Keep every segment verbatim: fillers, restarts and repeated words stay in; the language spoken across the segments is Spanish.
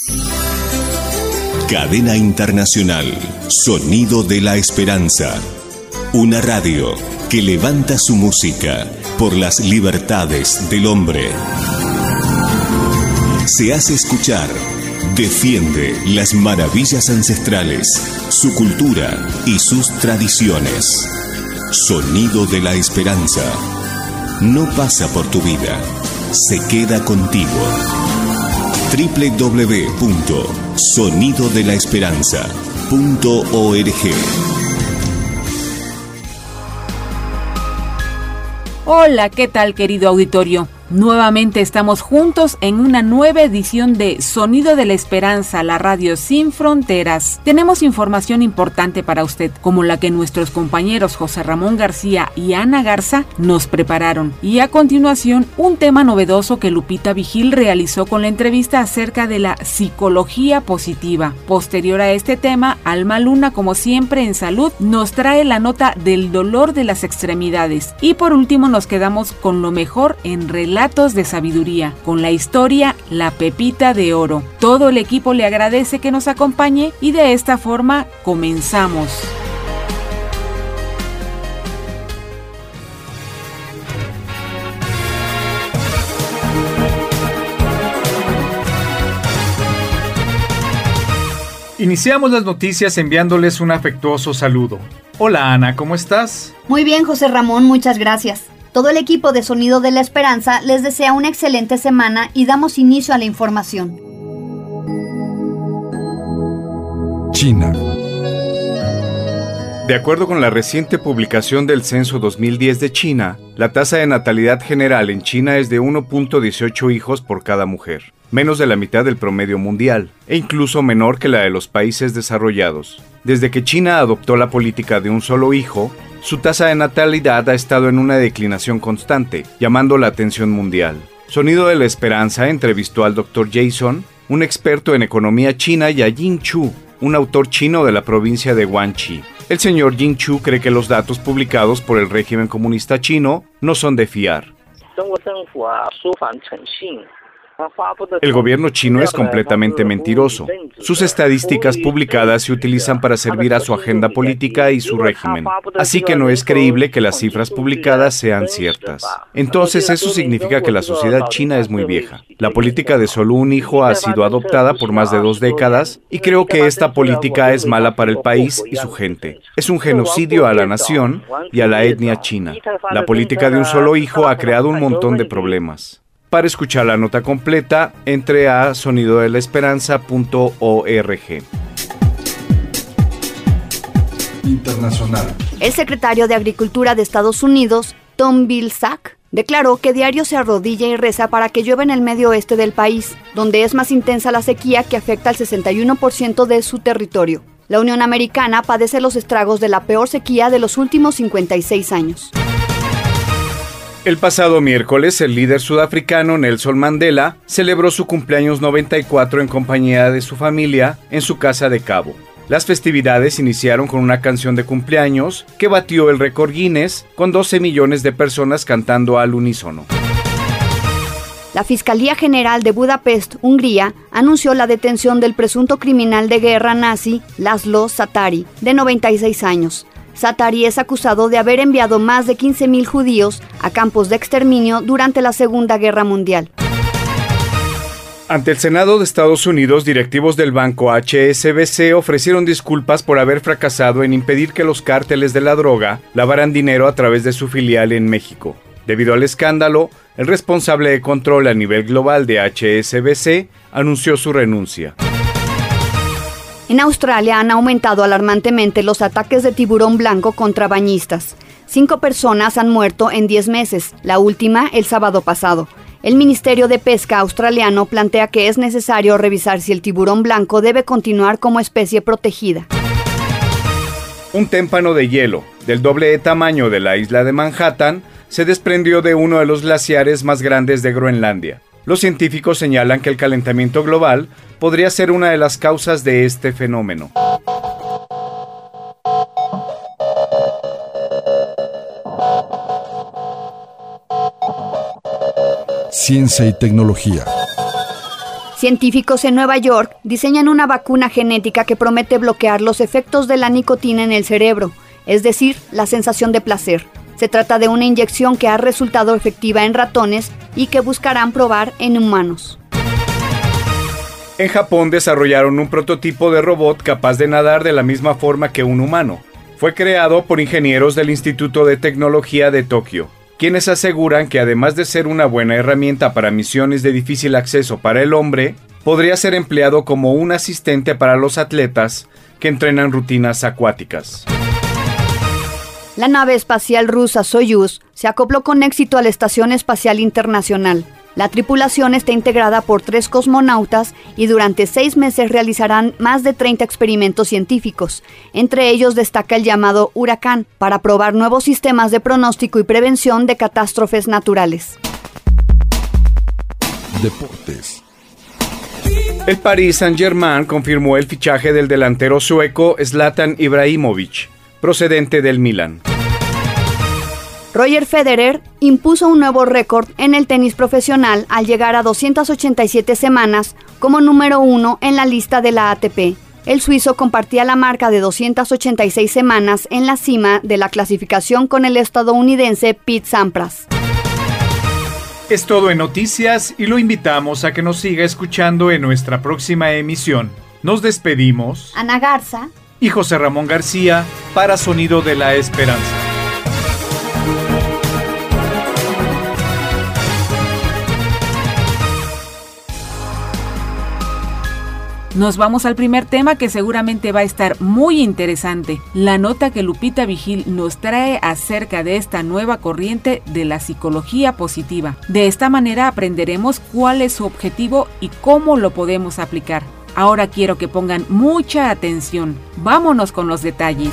Cadena Internacional, Sonido de la Esperanza. Una radio que levanta su música por las libertades del hombre. Se hace escuchar, defiende las maravillas ancestrales, su cultura y sus tradiciones. Sonido de la Esperanza. No pasa por tu vida, se queda contigo. doble u doble u doble u punto sonido de la esperanza punto org. Hola, ¿qué tal, querido auditorio? Nuevamente estamos juntos en una nueva edición de Sonido de la Esperanza, la radio sin fronteras. Tenemos información importante para usted, como la que nuestros compañeros José Ramón García y Ana Garza nos prepararon. Y a continuación, un tema novedoso que Lupita Vigil realizó con la entrevista acerca de la psicología positiva. Posterior a este tema, Alma Luna, como siempre en salud, nos trae la nota del dolor de las extremidades. Y por último, nos quedamos con lo mejor en relatos de sabiduría, con la historia La Pepita de Oro. Todo el equipo le agradece que nos acompañe y de esta forma comenzamos. Iniciamos las noticias enviándoles un afectuoso saludo. Hola Ana, ¿cómo estás? Muy bien, José Ramón, muchas gracias. Todo el equipo de Sonido de la Esperanza les desea una excelente semana y damos inicio a la información. China. De acuerdo con la reciente publicación del Censo dos mil diez de China, la tasa de natalidad general en China es de uno punto dieciocho hijos por cada mujer, menos de la mitad del promedio mundial, e incluso menor que la de los países desarrollados. Desde que China adoptó la política de un solo hijo, su tasa de natalidad ha estado en una declinación constante, llamando la atención mundial. Sonido de la Esperanza entrevistó al doctor Jason, un experto en economía china, y a Jing Chu, un autor chino de la provincia de Guangxi. El señor Jing Chu cree que los datos publicados por el régimen comunista chino no son de fiar. El gobierno chino es completamente mentiroso. Sus estadísticas publicadas se utilizan para servir a su agenda política y su régimen. Así que no es creíble que las cifras publicadas sean ciertas. Entonces eso significa que la sociedad china es muy vieja. La política de solo un hijo ha sido adoptada por más de dos décadas y creo que esta política es mala para el país y su gente. Es un genocidio a la nación y a la etnia china. La política de un solo hijo ha creado un montón de problemas. Para escuchar la nota completa, entre a sonido de la esperanza punto org. Internacional. El secretario de Agricultura de Estados Unidos, Tom Vilsack, declaró que diario se arrodilla y reza para que llueva en el medio oeste del país, donde es más intensa la sequía que afecta al sesenta y uno por ciento de su territorio. La Unión Americana padece los estragos de la peor sequía de los últimos cincuenta y seis años. El pasado miércoles, el líder sudafricano Nelson Mandela celebró su cumpleaños noventa y cuatro en compañía de su familia en su casa de Cabo. Las festividades iniciaron con una canción de cumpleaños que batió el récord Guinness, con doce millones de personas cantando al unísono. La Fiscalía General de Budapest, Hungría, anunció la detención del presunto criminal de guerra nazi Laszlo Zathari, de noventa y seis años. Zathari es acusado de haber enviado más de quince mil judíos a campos de exterminio durante la Segunda Guerra Mundial. Ante el Senado de Estados Unidos, directivos del banco H S B C ofrecieron disculpas por haber fracasado en impedir que los cárteles de la droga lavaran dinero a través de su filial en México. Debido al escándalo, el responsable de control a nivel global de H S B C anunció su renuncia. En Australia han aumentado alarmantemente los ataques de tiburón blanco contra bañistas. Cinco personas han muerto en diez meses, la última el sábado pasado. El Ministerio de Pesca australiano plantea que es necesario revisar si el tiburón blanco debe continuar como especie protegida. Un témpano de hielo, del doble de tamaño de la isla de Manhattan, se desprendió de uno de los glaciares más grandes de Groenlandia. Los científicos señalan que el calentamiento global podría ser una de las causas de este fenómeno. Ciencia y tecnología. Científicos en Nueva York diseñan una vacuna genética que promete bloquear los efectos de la nicotina en el cerebro, es decir, la sensación de placer. Se trata de una inyección que ha resultado efectiva en ratones y que buscarán probar en humanos. En Japón desarrollaron un prototipo de robot capaz de nadar de la misma forma que un humano. Fue creado por ingenieros del Instituto de Tecnología de Tokio, quienes aseguran que además de ser una buena herramienta para misiones de difícil acceso para el hombre, podría ser empleado como un asistente para los atletas que entrenan rutinas acuáticas. La nave espacial rusa Soyuz se acopló con éxito a la Estación Espacial Internacional. La tripulación está integrada por tres cosmonautas y durante seis meses realizarán más de treinta experimentos científicos. Entre ellos destaca el llamado Huracán, para probar nuevos sistemas de pronóstico y prevención de catástrofes naturales. Deportes. El Paris Saint-Germain confirmó el fichaje del delantero sueco Zlatan Ibrahimović, procedente del Milan. Roger Federer impuso un nuevo récord en el tenis profesional al llegar a doscientas ochenta y siete semanas como número uno en la lista de la A T P. El suizo compartía la marca de doscientas ochenta y seis semanas en la cima de la clasificación con el estadounidense Pete Sampras. Es todo en noticias y lo invitamos a que nos siga escuchando en nuestra próxima emisión. Nos despedimos. Ana Garza y José Ramón García para Sonido de la Esperanza. Nos vamos al primer tema que seguramente va a estar muy interesante, la nota que Lupita Vigil nos trae acerca de esta nueva corriente de la psicología positiva. De esta manera aprenderemos cuál es su objetivo y cómo lo podemos aplicar. Ahora quiero que pongan mucha atención. Vámonos con los detalles.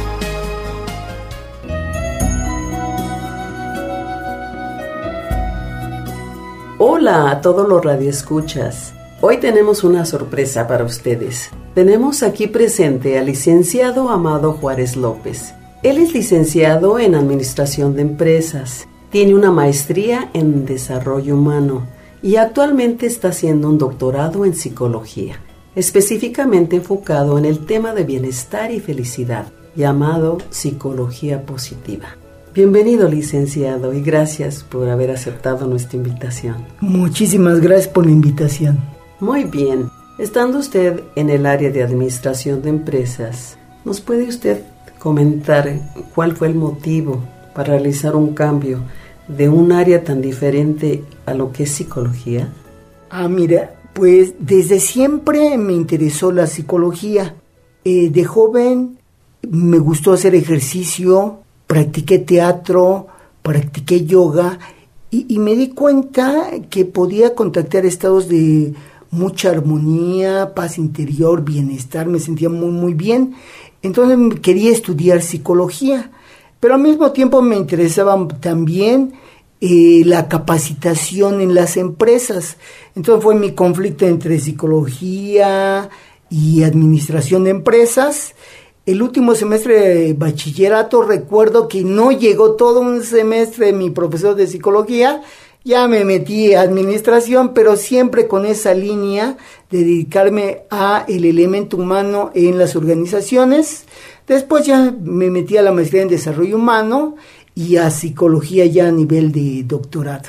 Hola a todos los radioescuchas. Hoy tenemos una sorpresa para ustedes. Tenemos aquí presente al licenciado Amado Juárez López. Él es licenciado en Administración de Empresas, tiene una maestría en Desarrollo Humano y actualmente está haciendo un doctorado en Psicología, específicamente enfocado en el tema de bienestar y felicidad, llamado Psicología Positiva. Bienvenido, licenciado, y gracias por haber aceptado nuestra invitación. Muchísimas gracias por la invitación. Muy bien. Estando usted en el área de administración de empresas, ¿nos puede usted comentar cuál fue el motivo para realizar un cambio de un área tan diferente a lo que es psicología? Ah, mira, pues desde siempre me interesó la psicología. Eh, de joven me gustó hacer ejercicio, practiqué teatro, practiqué yoga y, y me di cuenta que podía contactar estados de mucha armonía, paz interior, bienestar, me sentía muy muy bien. Entonces quería estudiar psicología, pero al mismo tiempo me interesaba también eh, la capacitación en las empresas. Entonces fue mi conflicto entre psicología y administración de empresas. El último semestre de bachillerato recuerdo que no llegó todo un semestre mi profesor de psicología. Ya me metí a administración, pero siempre con esa línea de dedicarme a el elemento humano en las organizaciones. Después ya me metí a la maestría en desarrollo humano y a psicología ya a nivel de doctorado.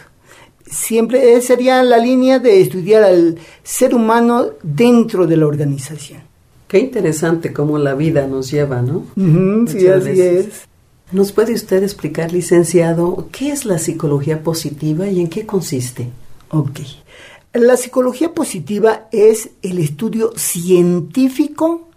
Siempre sería la línea de estudiar al ser humano dentro de la organización. Qué interesante cómo la vida nos lleva, ¿no? Uh-huh, sí, así veces. es. ¿Nos puede usted explicar, licenciado, qué es la psicología positiva y en qué consiste? Ok. La psicología positiva es el estudio científico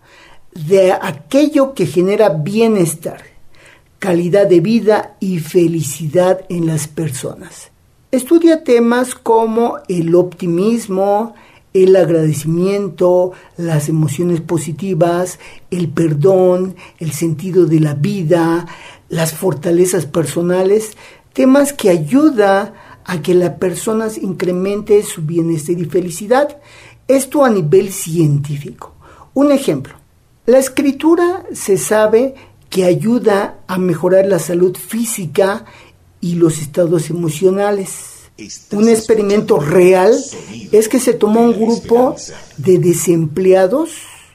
de aquello que genera bienestar, calidad de vida y felicidad en las personas. Estudia temas como el optimismo, el agradecimiento, las emociones positivas, el perdón, el sentido de la vida, las fortalezas personales, temas que ayudan a que la persona incremente su bienestar y felicidad. Esto a nivel científico. Un ejemplo, la escritura se sabe que ayuda a mejorar la salud física y los estados emocionales. un experimento real, es que se tomó un grupo de desempleados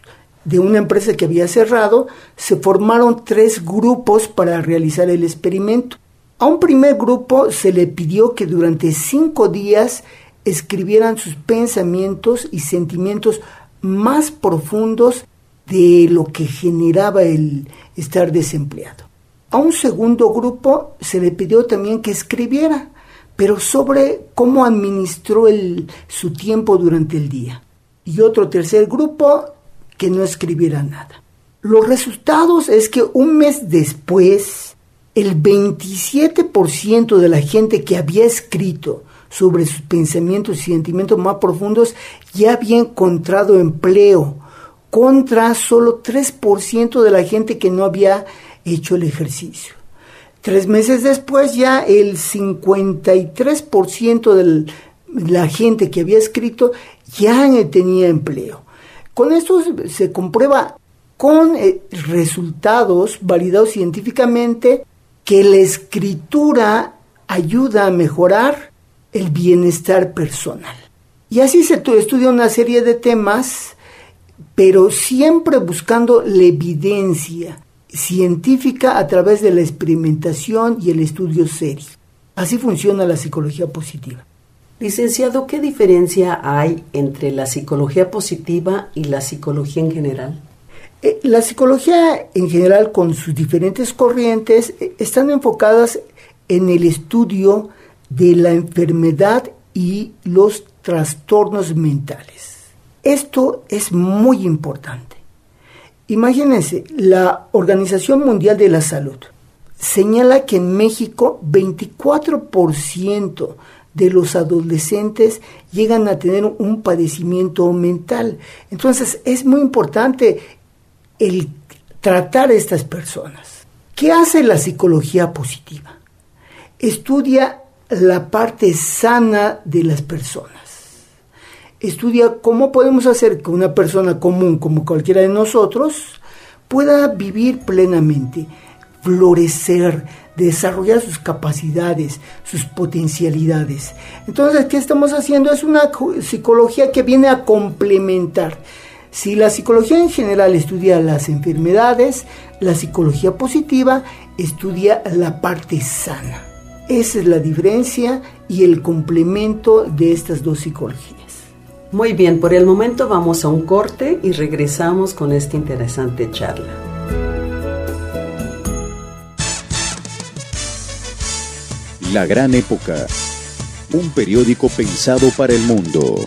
de una empresa que había cerrado, se formaron tres grupos para realizar el experimento. A un primer grupo se le pidió que durante cinco días escribieran sus pensamientos y sentimientos más profundos de lo que generaba el estar desempleado. A un segundo grupo se le pidió también que escribiera, pero sobre cómo administró el, su tiempo durante el día. Y otro tercer grupo que no escribiera nada. Los resultados es que un mes después, el veintisiete por ciento de la gente que había escrito sobre sus pensamientos y sentimientos más profundos ya había encontrado empleo, contra solo tres por ciento de la gente que no había hecho el ejercicio. Tres meses después ya el cincuenta y tres por ciento de la gente que había escrito ya tenía empleo. Con esto se comprueba con eh, resultados validados científicamente que la escritura ayuda a mejorar el bienestar personal. Y así se estudia una serie de temas, pero siempre buscando la evidencia científica a través de la experimentación y el estudio serio. Así funciona la psicología positiva. Licenciado, ¿qué diferencia hay entre la psicología positiva y la psicología en general? Eh, la psicología en general, con sus diferentes corrientes, eh, están enfocadas en el estudio de la enfermedad y los trastornos mentales. Esto es muy importante. Imagínense, la Organización Mundial de la Salud señala que en México veinticuatro por ciento de los adolescentes llegan a tener un padecimiento mental. Entonces es muy importante el tratar a estas personas. ¿Qué hace la psicología positiva? Estudia la parte sana de las personas. Estudia cómo podemos hacer que una persona común, como cualquiera de nosotros, pueda vivir plenamente, florecer, desarrollar sus capacidades, sus potencialidades. Entonces, ¿qué estamos haciendo? Es una psicología que viene a complementar. Si la psicología en general estudia las enfermedades, la psicología positiva estudia la parte sana. Esa es la diferencia y el complemento de estas dos psicologías. Muy bien, por el momento vamos a un corte y regresamos con esta interesante charla. La Gran Época, un periódico pensado para el mundo.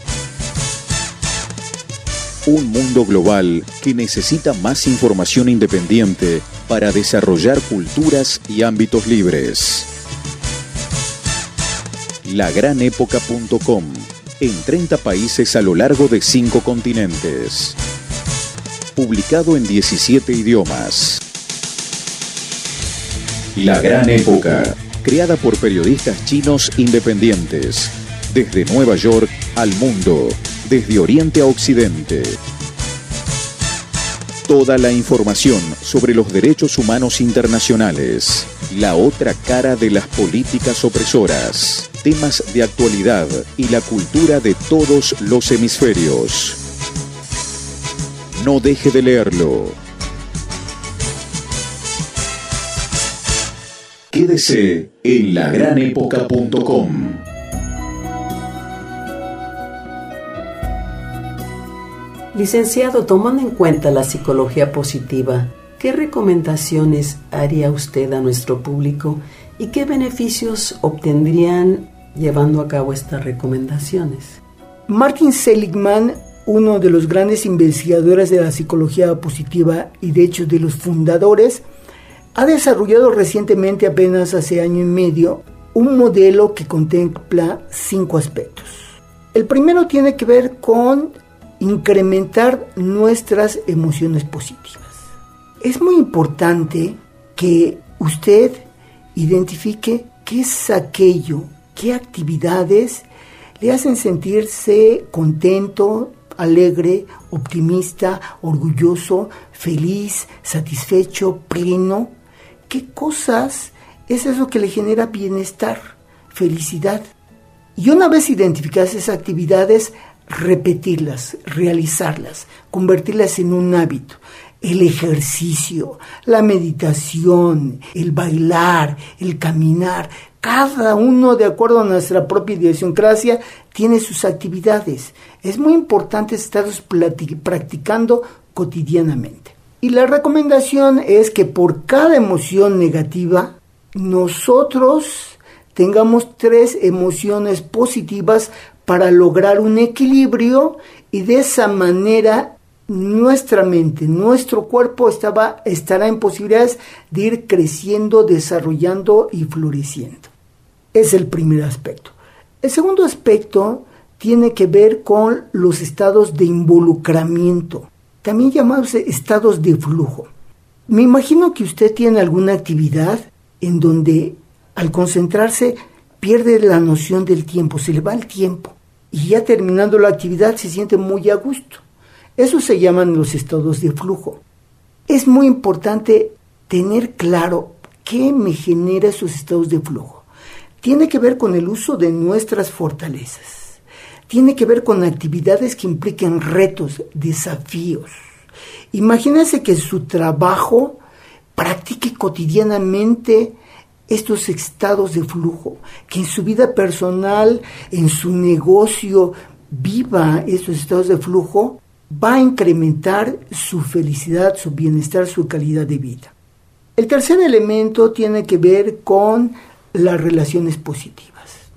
Un mundo global que necesita más información independiente para desarrollar culturas y ámbitos libres. la gran época punto com, en treinta países a lo largo de cinco continentes. Publicado en diecisiete idiomas. La Gran Época, creada por periodistas chinos independientes, desde Nueva York al mundo, desde Oriente a Occidente. Toda la información sobre los derechos humanos internacionales, la otra cara de las políticas opresoras, temas de actualidad y la cultura de todos los hemisferios. No deje de leerlo. Quédese en la gran época punto com. Licenciado, tomando en cuenta la psicología positiva, ¿qué recomendaciones haría usted a nuestro público y qué beneficios obtendrían llevando a cabo estas recomendaciones? Martin Seligman, uno de los grandes investigadores de la psicología positiva y de hecho de los fundadores, ha desarrollado recientemente, apenas hace año y medio, un modelo que contempla cinco aspectos. El primero tiene que ver con incrementar nuestras emociones positivas. Es muy importante que usted identifique qué es aquello, qué actividades le hacen sentirse contento, alegre, optimista, orgulloso, feliz, satisfecho, pleno. ¿Qué cosas es eso que le genera bienestar, felicidad? Y una vez identificadas esas actividades, repetirlas, realizarlas, convertirlas en un hábito. El ejercicio, la meditación, el bailar, el caminar, cada uno de acuerdo a nuestra propia idiosincrasia tiene sus actividades. Es muy importante estarlos practicando cotidianamente. Y la recomendación es que por cada emoción negativa, nosotros tengamos tres emociones positivas para lograr un equilibrio y de esa manera nuestra mente, nuestro cuerpo estaba, estará en posibilidades de ir creciendo, desarrollando y floreciendo. Es el primer aspecto. El segundo aspecto tiene que ver con los estados de involucramiento, también llamados estados de flujo. Me imagino que usted tiene alguna actividad en donde al concentrarse pierde la noción del tiempo, se le va el tiempo y ya terminando la actividad se siente muy a gusto. Eso se llaman los estados de flujo. Es muy importante tener claro qué me genera esos estados de flujo. Tiene que ver con el uso de nuestras fortalezas. Tiene que ver con actividades que impliquen retos, desafíos. Imagínese que en su trabajo practique cotidianamente estos estados de flujo, que en su vida personal, en su negocio, viva esos estados de flujo, va a incrementar su felicidad, su bienestar, su calidad de vida. El tercer elemento tiene que ver con las relaciones positivas.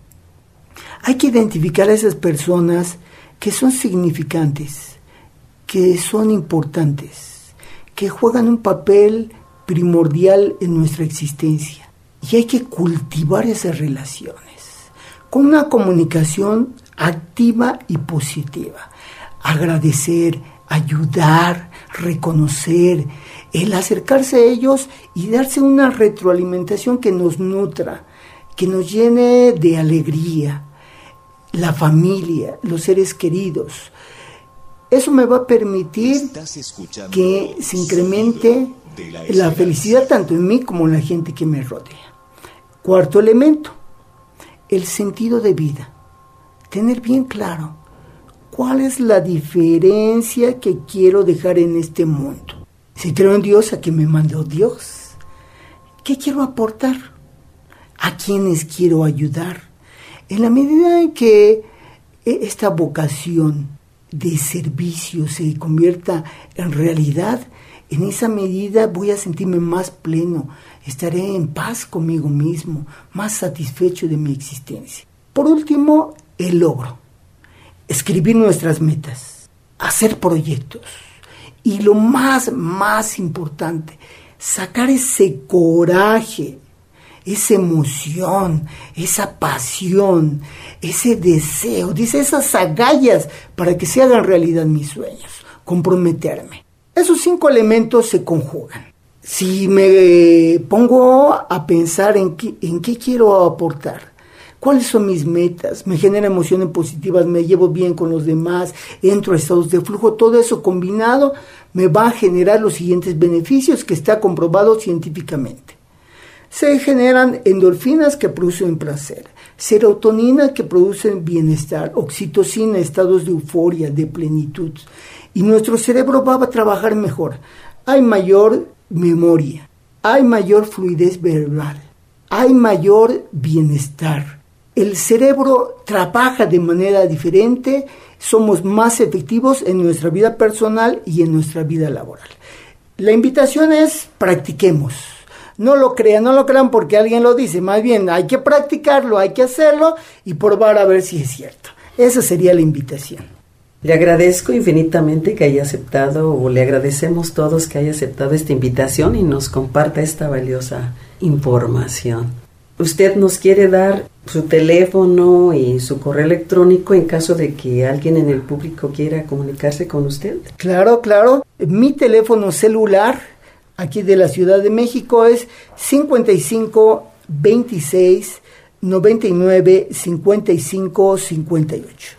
Hay que identificar a esas personas que son significantes, que son importantes, que juegan un papel primordial en nuestra existencia. Y hay que cultivar esas relaciones con una comunicación activa y positiva. Agradecer, ayudar, reconocer, el acercarse a ellos y darse una retroalimentación que nos nutra, que nos llene de alegría, la familia, los seres queridos. Eso me va a permitir que se incremente la felicidad tanto en mí como en la gente que me rodea. Cuarto elemento, el sentido de vida. Tener bien claro cuál es la diferencia que quiero dejar en este mundo. Si creo en Dios, ¿a qué me mandó Dios? ¿Qué quiero aportar? ¿A quiénes quiero ayudar? En la medida en que esta vocación de servicio se convierta en realidad, en esa medida voy a sentirme más pleno, estaré en paz conmigo mismo, más satisfecho de mi existencia. Por último, el logro. Escribir nuestras metas, hacer proyectos y lo más, más importante, sacar ese coraje, esa emoción, esa pasión, ese deseo, dice esas agallas para que se hagan realidad mis sueños, comprometerme. Esos cinco elementos se conjugan. Si me pongo a pensar en qué, en qué quiero aportar, cuáles son mis metas, me genera emociones positivas, me llevo bien con los demás, entro a estados de flujo, todo eso combinado me va a generar los siguientes beneficios que está comprobado científicamente. Se generan endorfinas que producen placer, serotonina que producen bienestar, oxitocina, estados de euforia, de plenitud. Y nuestro cerebro va a trabajar mejor. Hay mayor memoria, hay mayor fluidez verbal, hay mayor bienestar. El cerebro trabaja de manera diferente, somos más efectivos en nuestra vida personal y en nuestra vida laboral. La invitación es practiquemos. No lo crean, no lo crean porque alguien lo dice, más bien hay que practicarlo, hay que hacerlo y probar a ver si es cierto. Esa sería la invitación. Le agradezco infinitamente que haya aceptado, o le agradecemos todos que haya aceptado esta invitación y nos comparta esta valiosa información. ¿Usted nos quiere dar su teléfono y su correo electrónico en caso de que alguien en el público quiera comunicarse con usted? Claro, claro. Mi teléfono celular aquí de la Ciudad de México es cincuenta y cinco, veintiséis, noventa y nueve, cincuenta y cinco, cincuenta y ocho.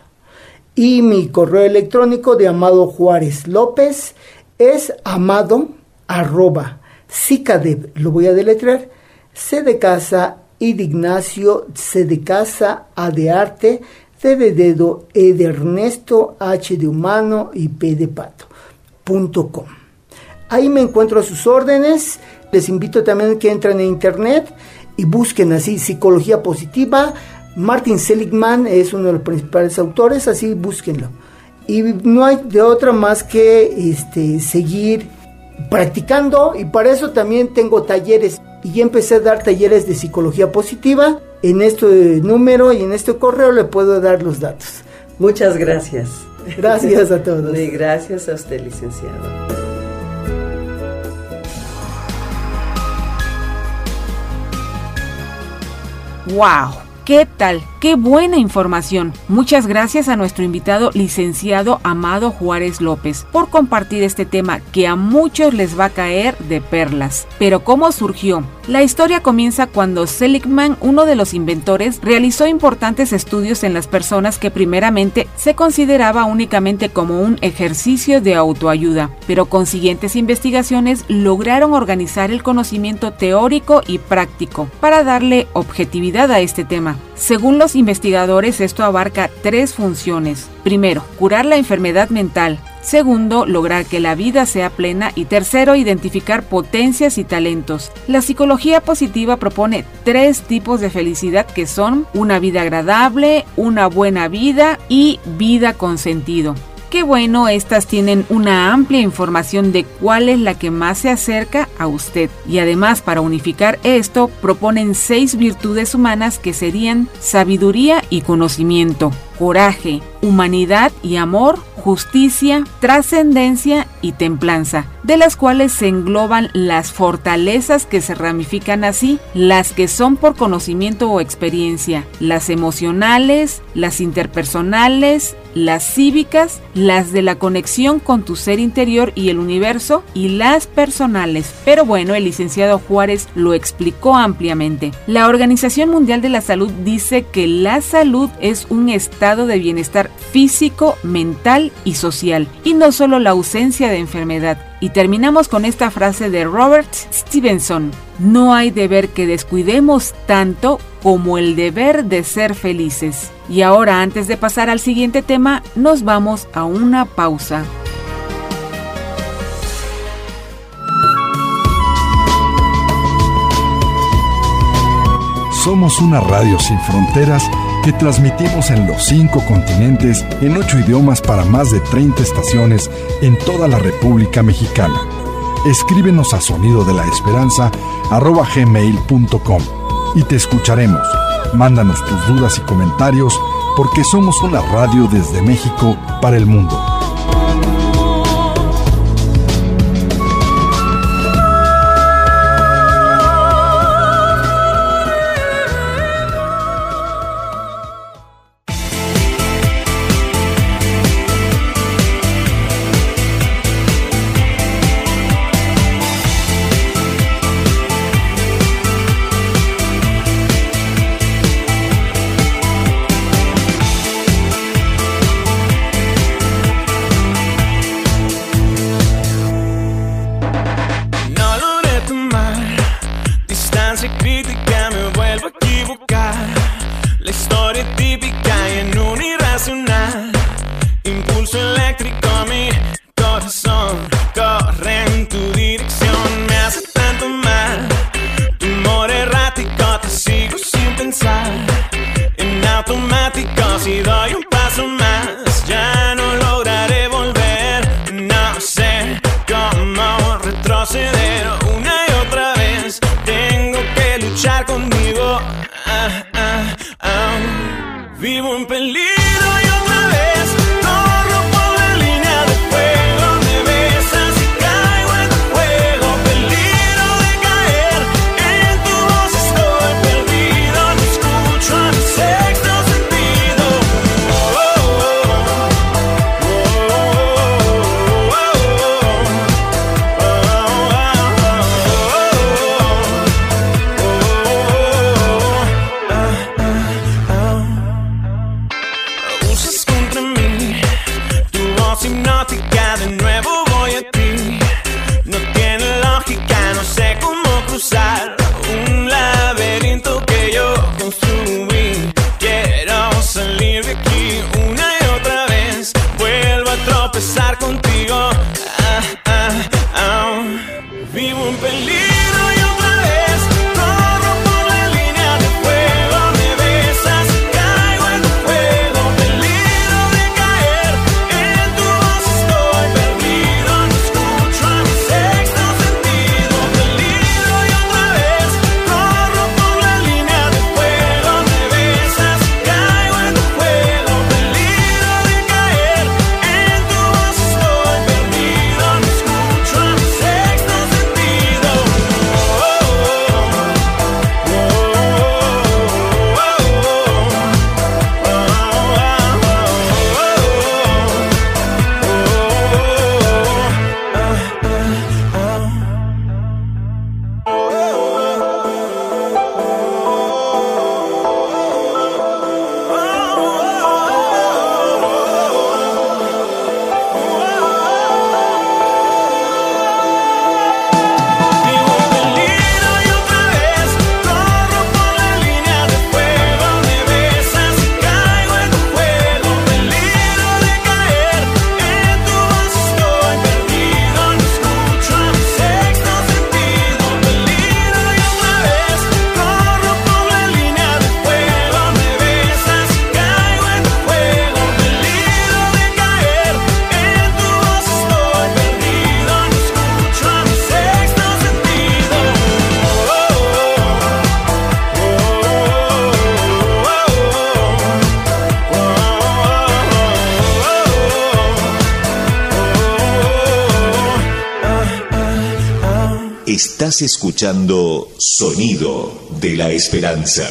Y mi correo electrónico de Amado Juárez López es amado arroba cicadev, lo voy a deletrear, C de casa, I de Ignacio, C de casa, A de arte, D de dedo, E de Ernesto, H de humano y P de pato, punto com. Ahí me encuentro a sus órdenes. Les invito también que entren en internet y busquen así Psicología Positiva. Martin Seligman es uno de los principales autores, así búsquenlo. Y no hay de otra más que este, seguir practicando, y para eso también tengo talleres. Y ya empecé a dar talleres de Psicología Positiva. En este número y en este correo le puedo dar los datos. Muchas gracias. Gracias a todos. Y gracias a usted, licenciado. ¡Wow! ¿Qué tal? ¡Qué buena información! Muchas gracias a nuestro invitado licenciado Amado Juárez López por compartir este tema que a muchos les va a caer de perlas. Pero ¿cómo surgió? La historia comienza cuando Seligman, uno de los inventores, realizó importantes estudios en las personas que primeramente se consideraba únicamente como un ejercicio de autoayuda, pero con siguientes investigaciones lograron organizar el conocimiento teórico y práctico para darle objetividad a este tema. Según los investigadores, esto abarca tres funciones. Primero, curar la enfermedad mental. Segundo, lograr que la vida sea plena. Y tercero, identificar potencias y talentos. La psicología positiva propone tres tipos de felicidad que son una vida agradable, una buena vida y vida con sentido. Qué bueno, estas tienen una amplia información de cuál es la que más se acerca a usted. Y además, para unificar esto, proponen seis virtudes humanas que serían sabiduría y conocimiento, coraje, humanidad y amor, justicia, trascendencia y templanza, de las cuales se engloban las fortalezas que se ramifican así, las que son por conocimiento o experiencia, las emocionales, las interpersonales, las cívicas, las de la conexión con tu ser interior y el universo, y las personales. Pero bueno, el licenciado Juárez lo explicó ampliamente. La Organización Mundial de la Salud dice que la salud es un estado de bienestar físico, mental y social, y no solo la ausencia de enfermedad. Y terminamos con esta frase de Robert Stevenson: no hay deber que descuidemos tanto como el deber de ser felices. Y ahora, antes de pasar al siguiente tema, nos vamos a una pausa. Somos una radio sin fronteras que transmitimos en los cinco continentes en ocho idiomas para más de treinta estaciones en toda la República Mexicana. Escríbenos a sonido de la esperanza arroba gmail punto com y te escucharemos. Mándanos tus dudas y comentarios porque somos una radio desde México para el mundo. No tiene lógica, no sé cómo cruzar un laberinto que yo contigo. Ah, ah, ah. Vivo en peligro y otra vez corro por la línea de fuego. Me besas, caigo en tu juego. Peligro de caer en tu voz, estoy perdido. No escucho a mi sexto sentido. Peligro y otra vez corro por la línea de fuego. Me besas, caigo en tu juego. Peligro de caer en tu voz, estoy perdido. No escucho a mi sexto sentido. Oh, oh, oh, vivo en peligro y otra vez corro por la línea de fuego. Me besas y caigo en tu juego. Peligro de caer en tu voz, estoy perdido. No escucho a mi sexto sentido. Peligro y otra vez corro por la línea de fuego. Me besas y caigo en tu juego. Peligro de caer en tu voz, estoy perdido. No escucho a mi sexto sentido. Oh, oh, Estás escuchando Sonido de la Esperanza.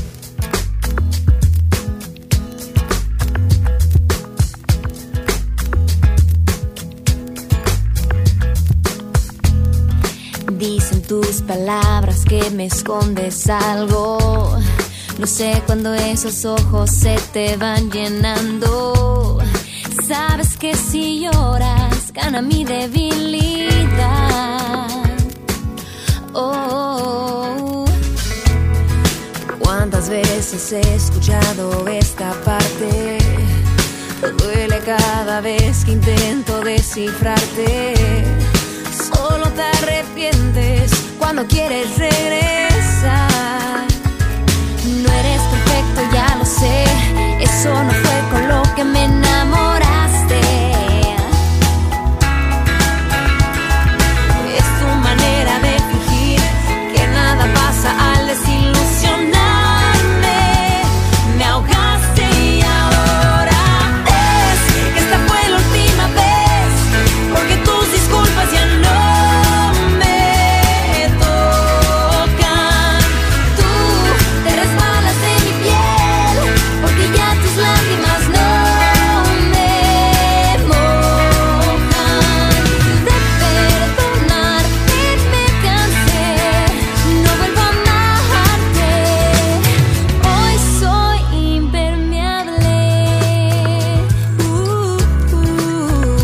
Dicen tus palabras que me escondes algo. No sé cuándo esos ojos se te van llenando. Sabes que si lloras gana mi debilidad. Oh, cuántas veces he escuchado esta parte. Duele cada vez que intento descifrarte. Solo te arrepientes cuando quieres regresar. No eres perfecto, ya lo sé. Eso no fue con lo que me enamoraste. Es tu manera de fingir que nada pasa al desilusionarme. Me ahogaste y ahora ves que esta fue la última vez, porque tus disculpas ya no me tocan. Tú te resbalas de mi piel, porque ya tus lágrimas no me mojan. De perdonarte me cansé, no vuelvo a amarte. Hoy soy impermeable. Uh, uh.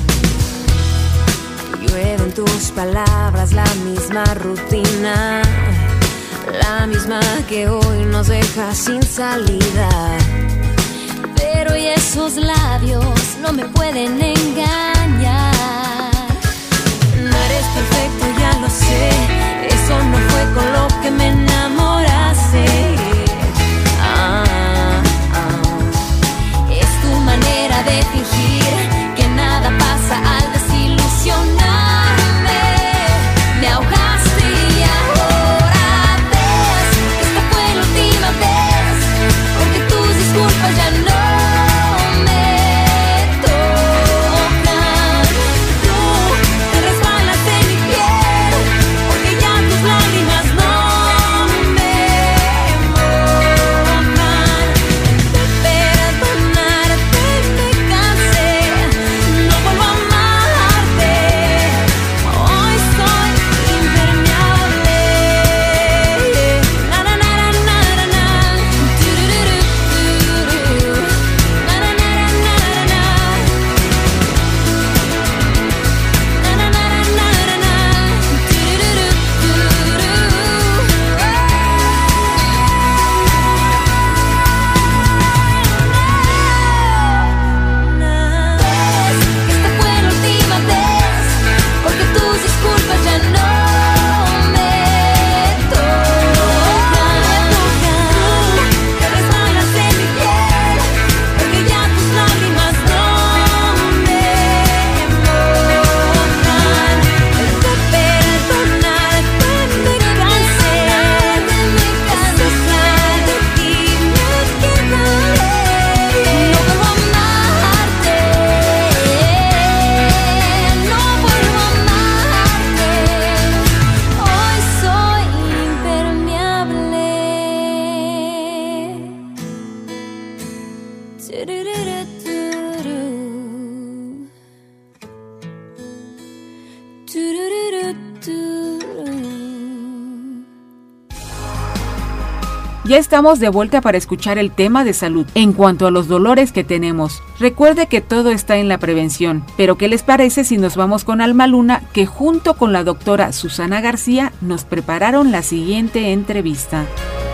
Llueven tus palabras, la misma rutina, la misma que hoy nos deja sin salida. Pero y esos labios no me pueden engañar. No eres perfecto, ya lo sé. Eso no fue con lo que me enamoraste. Ah, ah. Es tu manera de fingir que nada pasa al desilusionarme. Me ahogaste y ahora ves que esta fue la última vez, porque tus disculpas ya no me tocan. Ya estamos de vuelta para escuchar el tema de salud en cuanto a los dolores que tenemos. Recuerde que todo está en la prevención, pero ¿qué les parece si nos vamos con Alma Luna, que junto con la doctora Susana García nos prepararon la siguiente entrevista?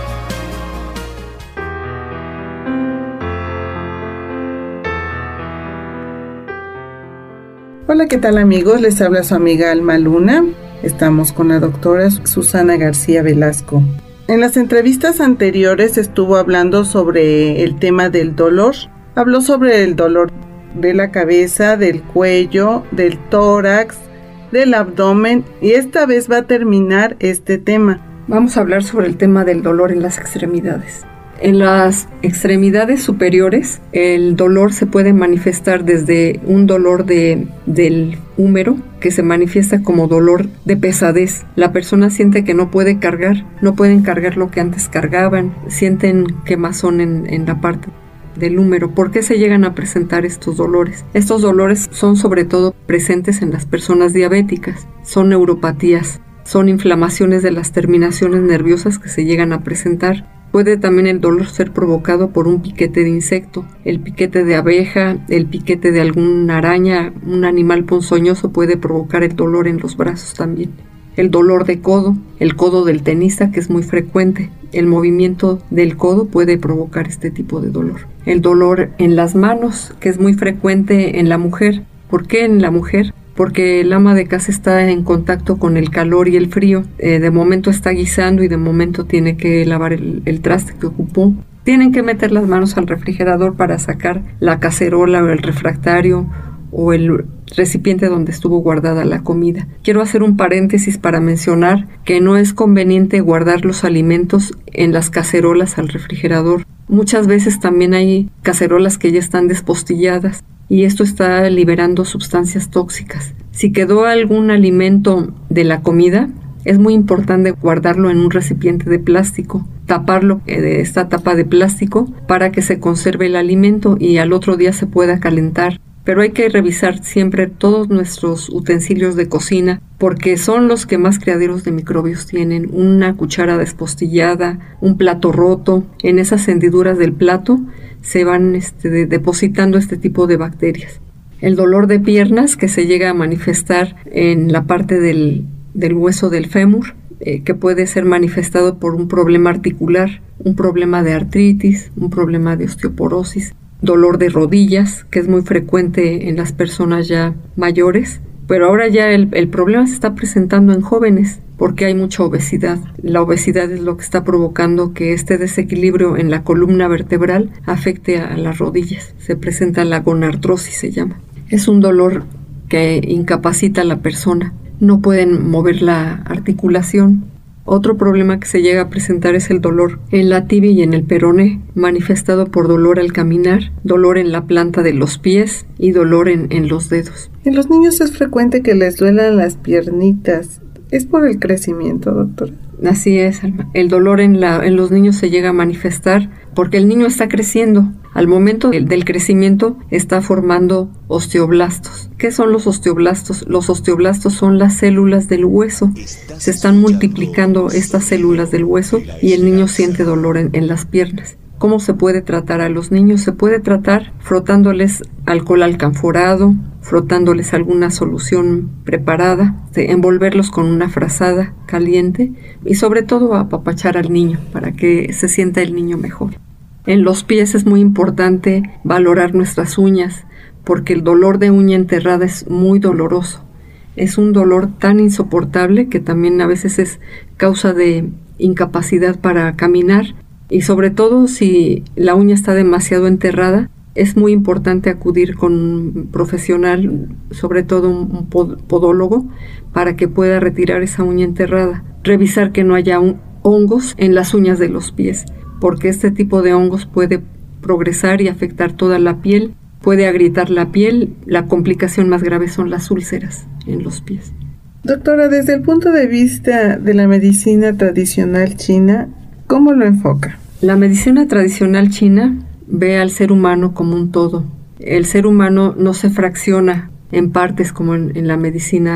Hola, ¿qué tal amigos? Les habla su amiga Alma Luna. Estamos con la doctora Susana García Velasco. En las entrevistas anteriores estuvo hablando sobre el tema del dolor. Habló sobre el dolor de la cabeza, del cuello, del tórax, del abdomen, y esta vez va a terminar este tema. Vamos a hablar sobre el tema del dolor en las extremidades. En las extremidades superiores, el dolor se puede manifestar desde un dolor de, del húmero, que se manifiesta como dolor de pesadez. La persona siente que no puede cargar, no pueden cargar lo que antes cargaban, sienten quemazón en, en la parte del húmero. ¿Por qué se llegan a presentar estos dolores? Estos dolores son sobre todo presentes en las personas diabéticas, son neuropatías, son inflamaciones de las terminaciones nerviosas que se llegan a presentar. Puede también el dolor ser provocado por un piquete de insecto, el piquete de abeja, el piquete de alguna araña, un animal ponzoñoso puede provocar el dolor en los brazos también. El dolor de codo, el codo del tenista, que es muy frecuente, el movimiento del codo puede provocar este tipo de dolor. El dolor en las manos, que es muy frecuente en la mujer. ¿Por qué en la mujer? Porque el ama de casa está en contacto con el calor y el frío. Eh, de momento está guisando y de momento tiene que lavar el, el traste que ocupó. Tienen que meter las manos al refrigerador para sacar la cacerola o el refractario o el recipiente donde estuvo guardada la comida. Quiero hacer un paréntesis para mencionar que no es conveniente guardar los alimentos en las cacerolas al refrigerador. Muchas veces también hay cacerolas que ya están despostilladas y esto está liberando sustancias tóxicas. Si quedó algún alimento de la comida, es muy importante guardarlo en un recipiente de plástico, taparlo de esta tapa de plástico para que se conserve el alimento y al otro día se pueda calentar. Pero hay que revisar siempre todos nuestros utensilios de cocina porque son los que más criaderos de microbios tienen. Una cuchara despostillada, un plato roto, en esas hendiduras del plato se van este, de, depositando este tipo de bacterias. El dolor de piernas que se llega a manifestar en la parte del, del hueso del fémur, eh, que puede ser manifestado por un problema articular, un problema de artritis, un problema de osteoporosis. Dolor de rodillas, que es muy frecuente en las personas ya mayores, pero ahora ya el, el problema se está presentando en jóvenes porque hay mucha obesidad. La obesidad es lo que está provocando que este desequilibrio en la columna vertebral afecte a las rodillas. Se presenta la gonartrosis, se llama. Es un dolor que incapacita a la persona. No pueden mover la articulación. Otro problema que se llega a presentar es el dolor en la tibia y en el peroné, manifestado por dolor al caminar, dolor en la planta de los pies y dolor en, en los dedos. En los niños es frecuente que les duelan las piernitas. ¿Es por el crecimiento, doctora? Así es, Alma. El dolor en, la, en los niños se llega a manifestar porque el niño está creciendo. Al momento del, del crecimiento está formando osteoblastos. ¿Qué son los osteoblastos? Los osteoblastos son las células del hueso. Se están multiplicando estas células del hueso y el niño siente dolor en, en las piernas. ¿Cómo se puede tratar a los niños? Se puede tratar frotándoles alcohol alcanforado, frotándoles alguna solución preparada, de envolverlos con una frazada caliente y sobre todo apapachar al niño para que se sienta el niño mejor. En los pies es muy importante valorar nuestras uñas porque el dolor de uña enterrada es muy doloroso. Es un dolor tan insoportable que también a veces es causa de incapacidad para caminar. Y sobre todo si la uña está demasiado enterrada, es muy importante acudir con un profesional, sobre todo un podólogo, para que pueda retirar esa uña enterrada. Revisar que no haya un, hongos en las uñas de los pies, porque este tipo de hongos puede progresar y afectar toda la piel, puede agrietar la piel. La complicación más grave son las úlceras en los pies. Doctora, desde el punto de vista de la medicina tradicional china, ¿cómo lo enfoca? La medicina tradicional china ve al ser humano como un todo. El ser humano no se fracciona en partes como en, en la medicina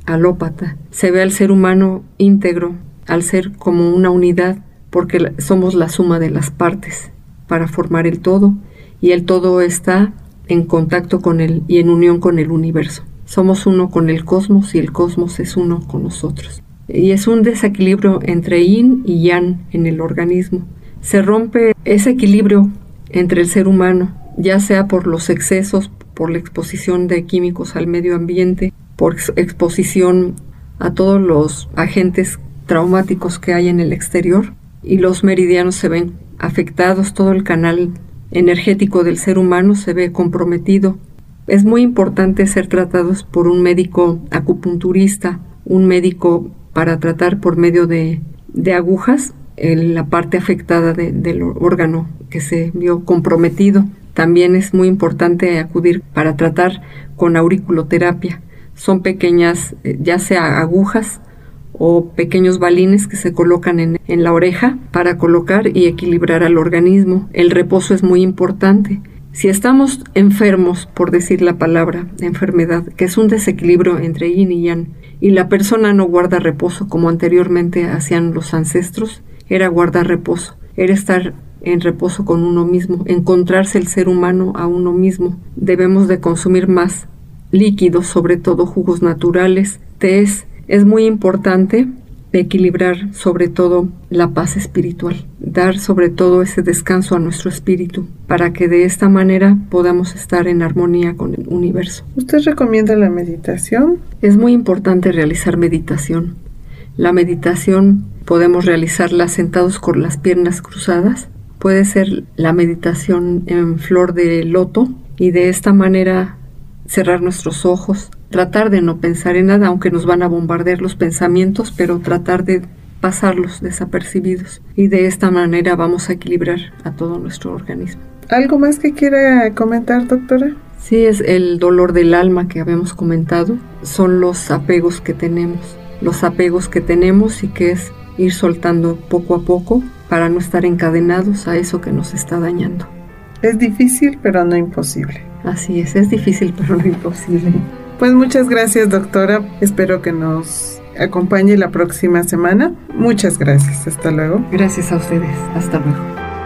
alópata. Se ve al ser humano íntegro, al ser como una unidad, porque somos la suma de las partes para formar el todo, y el todo está en contacto con él y en unión con el universo. Somos uno con el cosmos y el cosmos es uno con nosotros. Y es un desequilibrio entre yin y yang en el organismo. Se rompe ese equilibrio entre el ser humano, ya sea por los excesos, por la exposición de químicos al medio ambiente, por exposición a todos los agentes traumáticos que hay en el exterior, y los meridianos se ven afectados, todo el canal energético del ser humano se ve comprometido. Es muy importante ser tratados por un médico acupunturista, un médico para tratar por medio de, de agujas en la parte afectada de, del órgano que se vio comprometido. También es muy importante acudir para tratar con auriculoterapia. Son pequeñas, ya sea agujas o pequeños balines que se colocan en, en la oreja para colocar y equilibrar al organismo. El reposo es muy importante. Si estamos enfermos, por decir la palabra enfermedad, que es un desequilibrio entre yin y yang, y la persona no guarda reposo como anteriormente hacían los ancestros, era guardar reposo, era estar en reposo con uno mismo, encontrarse el ser humano a uno mismo. Debemos de consumir más líquidos, sobre todo jugos naturales, tés. Es muy importante equilibrar sobre todo la paz espiritual, dar sobre todo ese descanso a nuestro espíritu, para que de esta manera podamos estar en armonía con el universo. ¿Usted recomienda la meditación? Es muy importante realizar meditación. La meditación podemos realizarla sentados con las piernas cruzadas. Puede ser la meditación en flor de loto, y de esta manera cerrar nuestros ojos, tratar de no pensar en nada, aunque nos van a bombardear los pensamientos, pero tratar de pasarlos desapercibidos, y de esta manera vamos a equilibrar a todo nuestro organismo. ¿Algo más que quiera comentar, doctora? Sí, es el dolor del alma que habíamos comentado, son los apegos que tenemos, los apegos que tenemos y que es ir soltando poco a poco para no estar encadenados a eso que nos está dañando. Es difícil, pero no imposible. Así es, es difícil, pero no imposible. Pues muchas gracias, doctora. Espero que nos acompañe la próxima semana. Muchas gracias. Hasta luego. Gracias a ustedes. Hasta luego.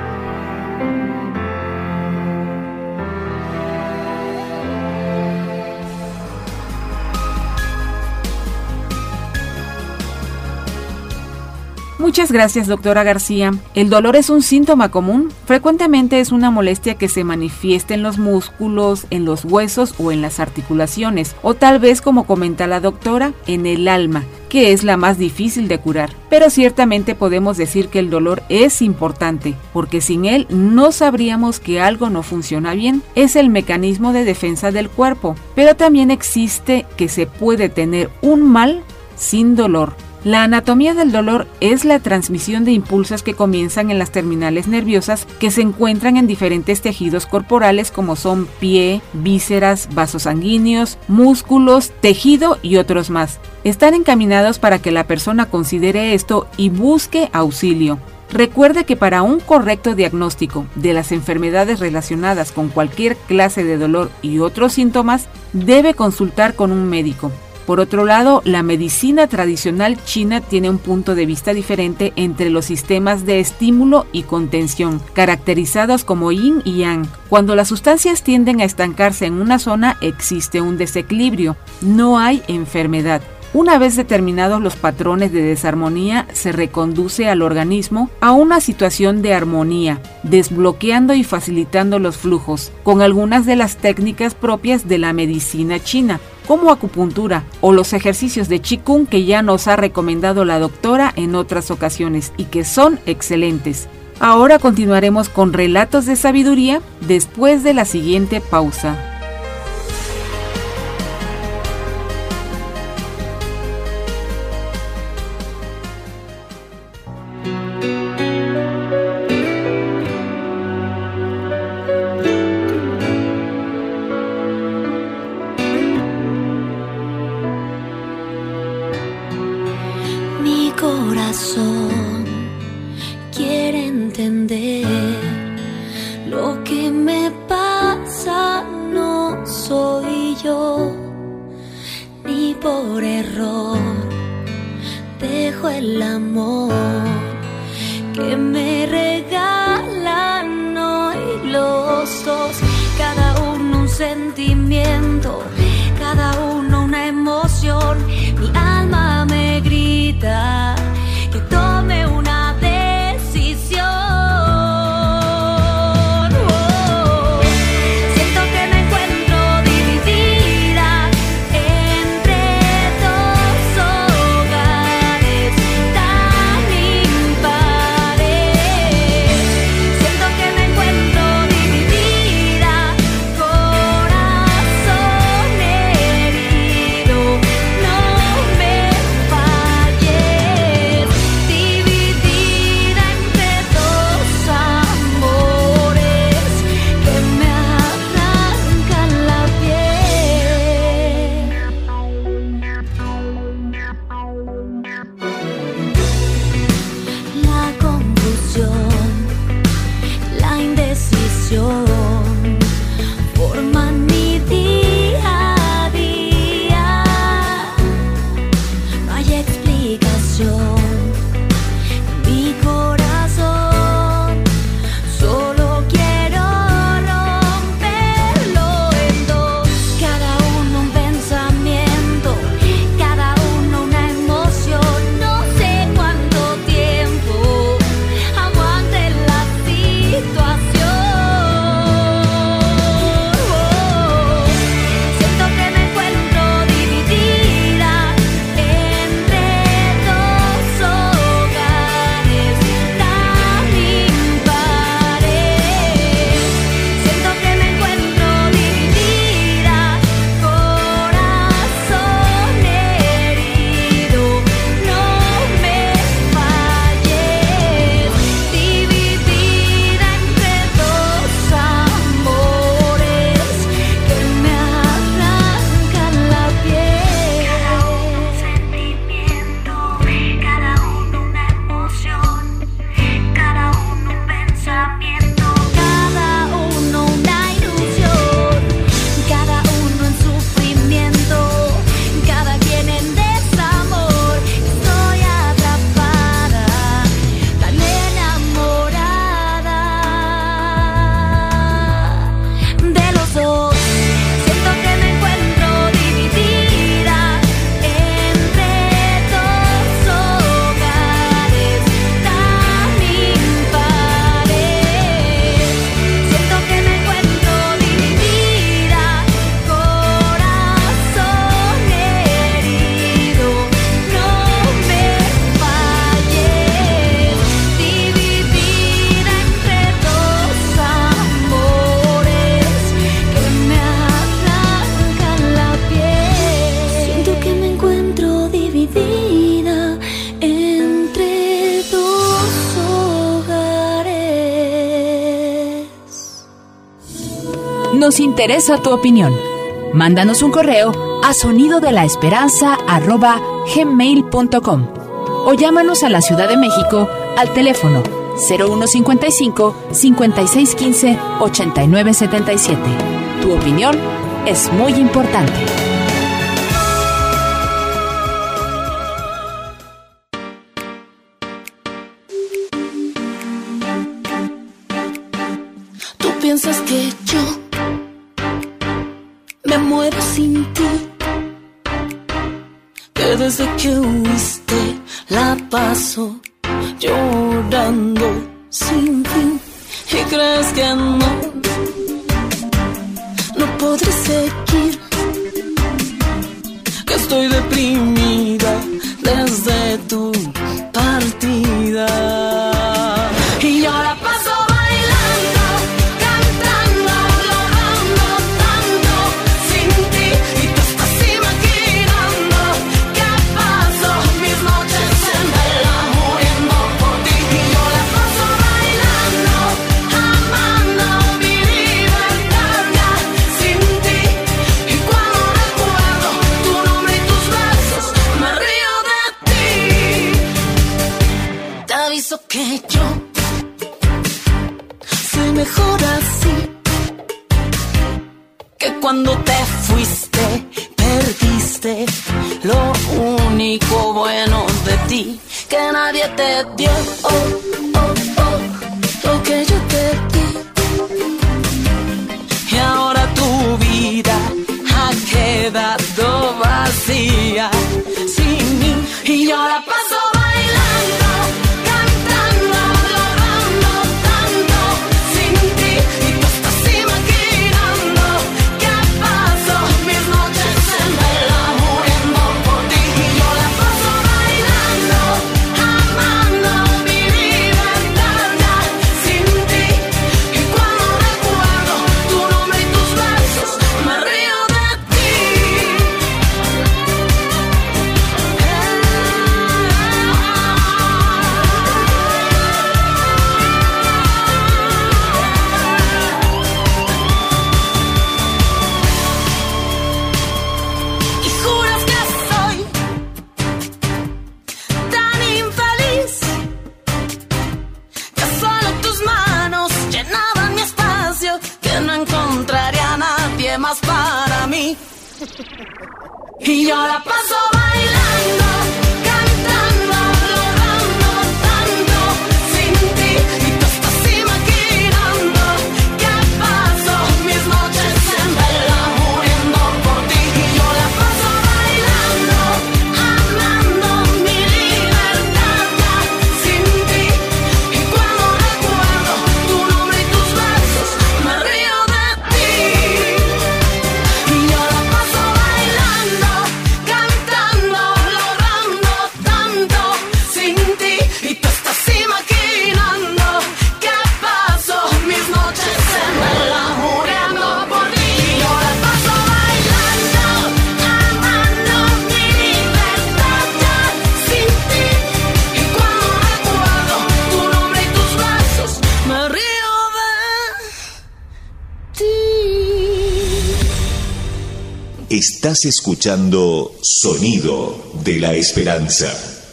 Muchas gracias, doctora García. ¿El dolor es un síntoma común? Frecuentemente es una molestia que se manifiesta en los músculos, en los huesos o en las articulaciones, o tal vez, como comenta la doctora, en el alma, que es la más difícil de curar. Pero ciertamente podemos decir que el dolor es importante, porque sin él no sabríamos que algo no funciona bien. Es el mecanismo de defensa del cuerpo, pero también existe que se puede tener un mal sin dolor. La anatomía del dolor es la transmisión de impulsos que comienzan en las terminales nerviosas que se encuentran en diferentes tejidos corporales como son pie, vísceras, vasos sanguíneos, músculos, tejido y otros más. Están encaminados para que la persona considere esto y busque auxilio. Recuerde que para un correcto diagnóstico de las enfermedades relacionadas con cualquier clase de dolor y otros síntomas, debe consultar con un médico. Por otro lado, la medicina tradicional china tiene un punto de vista diferente entre los sistemas de estímulo y contención, caracterizados como yin y yang. Cuando las sustancias tienden a estancarse en una zona, existe un desequilibrio, no hay enfermedad. Una vez determinados los patrones de desarmonía, se reconduce al organismo a una situación de armonía, desbloqueando y facilitando los flujos, con algunas de las técnicas propias de la medicina china, como acupuntura o los ejercicios de Qigong que ya nos ha recomendado la doctora en otras ocasiones y que son excelentes. Ahora continuaremos con relatos de sabiduría después de la siguiente pausa. Corazón quiere entender lo que me pasa, no por error dejo el amor que me regalan hoy los dos. Cada uno un sentimiento, cada uno una emoción. Mi alma me grita que tome una decisión. Oh, siento que me encuentro dividida entre dos hogares tan impares. Siento que me encuentro dividida, corazón herido, no me falles. Dividida entre dos amores que me arrancan la piel. La confusión, la indecisión forman mi día a día. No hay explicación en mi corazón. Solo quiero romperlo en dos. Cada uno un pensamiento, cada uno una emoción. No sé cuánto tiempo aguante la situación. Oh, siento que me encuentro dividida entre dos hogares tan impares. Siento que me encuentro dividida, corazón herido, no me falles. Dividida entre dos amores que me arrancan la piel. Cada uno un sentimiento, cada uno una emoción, cada uno un pensamiento, cada uno una ilusión, cada uno en sufrimiento, cada quien en desamor. Estoy atrapada, tan enamorada de los dos. Siento que me encuentro dividida entre dos hogares tan impares. Siento que me encuentro dividida, corazón herido, no me falles. Dividida entre dos amores que me arrancan la piel. Siento que me encuentro dividida entre dos hogares. Nos interesa tu opinión. Mándanos un correo a sonidodelaesperanza arroba gmail punto com o llámanos a la Ciudad de México al teléfono cero uno cincuenta y cinco, cincuenta y seis quince, ochenta y nueve setenta y siete. Tu opinión es muy importante. Tú piensas que yo me muero sin ti, que desde que huiste la paso llorando sin fin. Y crees que no, no podré seguir, que estoy deprimida desde tu partida. Y yo la paso bailando, cantando, llorando tanto sin ti. Y tú estás imaginando que paso mis noches en vela muriendo por ti. Y yo la paso bailando, amando mi vida eterna sin ti. Y cuando recuerdo tu nombre y tus besos, me río de ti. diste lo único bueno de ti que nadie te dio. Oh, oh, oh, lo que yo te di. Y ahora tu vida ha quedado vacía sin mí. Y yo la paso bailando, cantando, logrando tanto sin ti. Y tú estás imaginando qué pasó, mis noches en vela muriendo por ti. Y yo la paso bailando, amando mi libertad ya sin ti. Y cuando recuerdo tu nombre y tus besos, me río de ti. Y juras que soy tan infeliz que solo tus manos llenaban mi espacio, que no encontraría a nadie más para mí. Y yo la paso bailando, cantando, logrando tanto sin ti. Y tú estás imaginando qué pasó, mis noches en vela muriendo por ti. Y yo la paso bailando, amando mi libertad ya sin ti. Y cuando recuerdo tu nombre y tus besos, me río de ti. Y yo la paso bailando, cantando, logrando tanto sin ti. Y tú estás imaginando qué pasó, mis noches en vela muriendo por ti. Y yo la paso bailando, amando mi libertad ya sin ti. Y cuando recuerdo tu nombre y tus besos, me río de ti. Estás escuchando Sonido de la Esperanza.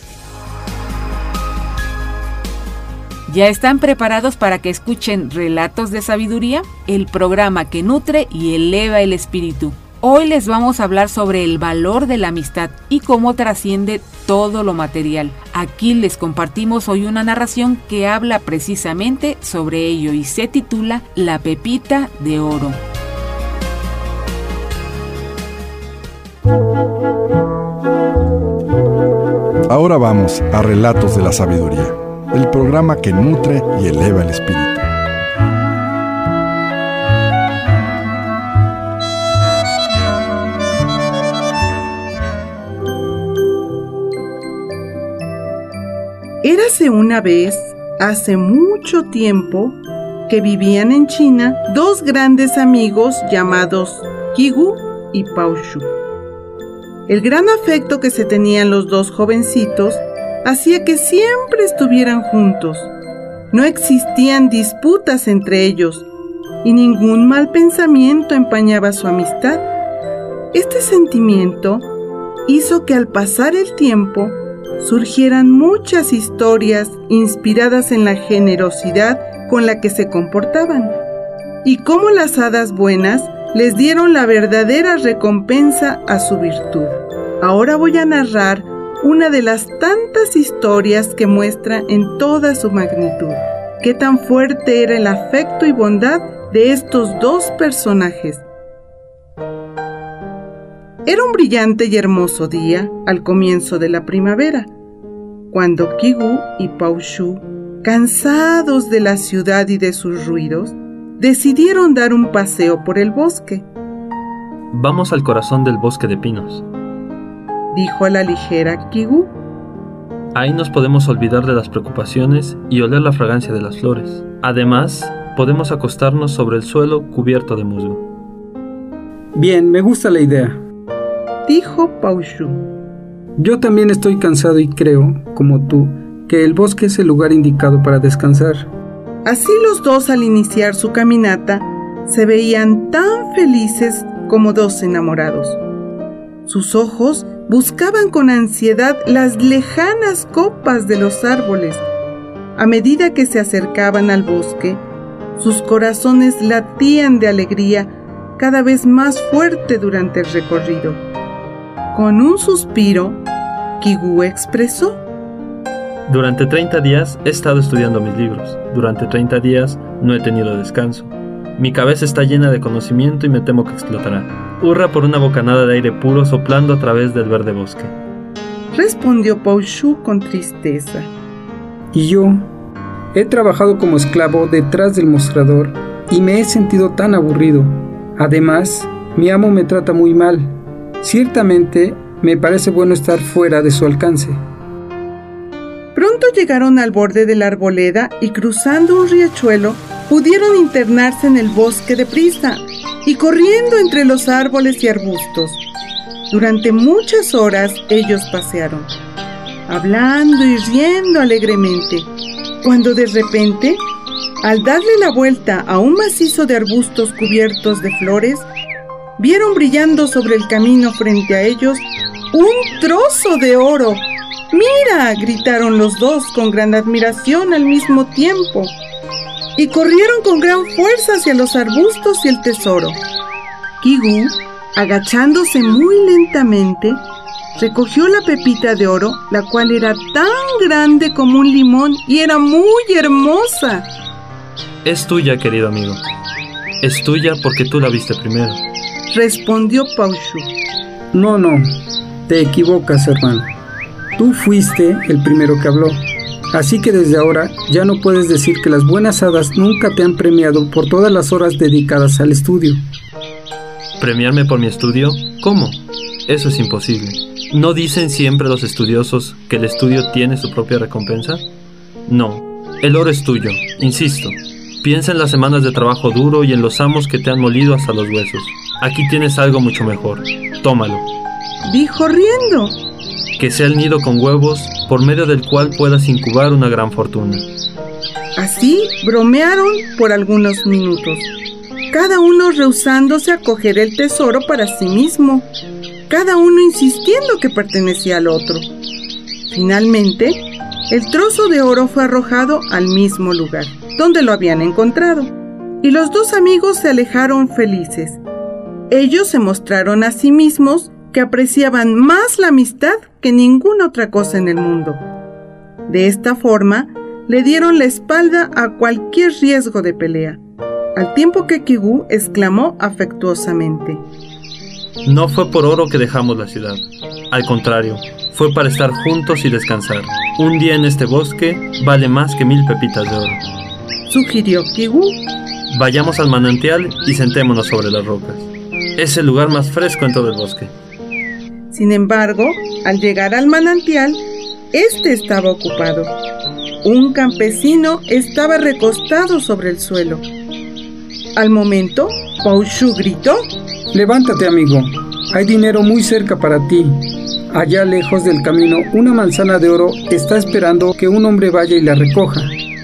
¿Ya están preparados para que escuchen Relatos de Sabiduría? El programa que nutre y eleva el espíritu. Hoy les vamos a hablar sobre el valor de la amistad y cómo trasciende todo lo material. Aquí les compartimos hoy una narración que habla precisamente sobre ello y se titula La Pepita de Oro. Ahora vamos a Relatos de la Sabiduría, el programa que nutre y eleva el espíritu. Érase una vez, hace mucho tiempo, que vivían en China dos grandes amigos llamados Qigu y Pao Shu. El gran afecto que se tenían los dos jovencitos hacía que siempre estuvieran juntos. No existían disputas entre ellos y ningún mal pensamiento empañaba su amistad. Este sentimiento hizo que al pasar el tiempo surgieran muchas historias inspiradas en la generosidad con la que se comportaban y cómo las hadas buenas les dieron la verdadera recompensa a su virtud. Ahora voy a narrar una de las tantas historias que muestra en toda su magnitud qué tan fuerte era el afecto y bondad de estos dos personajes. Era un brillante y hermoso día al comienzo de la primavera, cuando Qigu y Pao Shu, cansados de la ciudad y de sus ruidos, decidieron dar un paseo por el bosque. Vamos al corazón del bosque de pinos, dijo a la ligera Qigu. Ahí nos podemos olvidar de las preocupaciones y oler la fragancia de las flores. Además, podemos acostarnos sobre el suelo cubierto de musgo. Bien, me gusta la idea, dijo Pao Shu. Yo también estoy cansado y creo, como tú, que el bosque es el lugar indicado para descansar. Así los dos, al iniciar su caminata, se veían tan felices como dos enamorados. Sus ojos buscaban con ansiedad las lejanas copas de los árboles. A medida que se acercaban al bosque, sus corazones latían de alegría cada vez más fuerte durante el recorrido. Con un suspiro, Kigu expresó: Durante treinta días he estado estudiando mis libros. Durante treinta días no he tenido descanso. Mi cabeza está llena de conocimiento y me temo que explotará. Hurra por una bocanada de aire puro soplando a través del verde bosque. Respondió Pao Shu con tristeza. Y yo he trabajado como esclavo detrás del mostrador y me he sentido tan aburrido. Además, mi amo me trata muy mal. Ciertamente, me parece bueno estar fuera de su alcance. Pronto llegaron al borde de la arboleda y cruzando un riachuelo, pudieron internarse en el bosque deprisa y corriendo entre los árboles y arbustos. Durante muchas horas ellos pasearon, hablando y riendo alegremente, cuando de repente, al darle la vuelta a un macizo de arbustos cubiertos de flores, vieron brillando sobre el camino frente a ellos un trozo de oro. ¡Mira!, gritaron los dos con gran admiración al mismo tiempo, y corrieron con gran fuerza hacia los arbustos y el tesoro. Kigu, agachándose muy lentamente, recogió la pepita de oro, la cual era tan grande como un limón y era muy hermosa. Es tuya, querido amigo. Es tuya porque tú la viste primero, respondió Pao Shu. No, no, te equivocas, hermano. Tú fuiste el primero que habló. Así que desde ahora ya no puedes decir que las buenas hadas nunca te han premiado por todas las horas dedicadas al estudio. ¿Premiarme por mi estudio? ¿Cómo? Eso es imposible. ¿No dicen siempre los estudiosos que el estudio tiene su propia recompensa? No, el oro es tuyo, insisto. Piensa en las semanas de trabajo duro y en los amos que te han molido hasta los huesos. Aquí tienes algo mucho mejor. Tómalo. Dijo riendo. Que sea el nido con huevos por medio del cual puedas incubar una gran fortuna. Así bromearon por algunos minutos, cada uno rehusándose a coger el tesoro para sí mismo, cada uno insistiendo que pertenecía al otro. Finalmente, el trozo de oro fue arrojado al mismo lugar, donde lo habían encontrado, y los dos amigos se alejaron felices. Ellos se mostraron a sí mismos que apreciaban más la amistad que ninguna otra cosa en el mundo. De esta forma, le dieron la espalda a cualquier riesgo de pelea, al tiempo que Kigu exclamó afectuosamente: No fue por oro que dejamos la ciudad. Al contrario, fue para estar juntos y descansar. Un día en este bosque vale más que mil pepitas de oro. Sugirió Kigu. Vayamos al manantial y sentémonos sobre las rocas. Es el lugar más fresco en todo el bosque. Sin embargo, al llegar al manantial, este estaba ocupado. Un campesino estaba recostado sobre el suelo. Al momento, Pao Shu gritó: Levántate, amigo. Hay dinero muy cerca para ti. Allá lejos del camino, una manzana de oro está esperando que un hombre vaya y la recoja.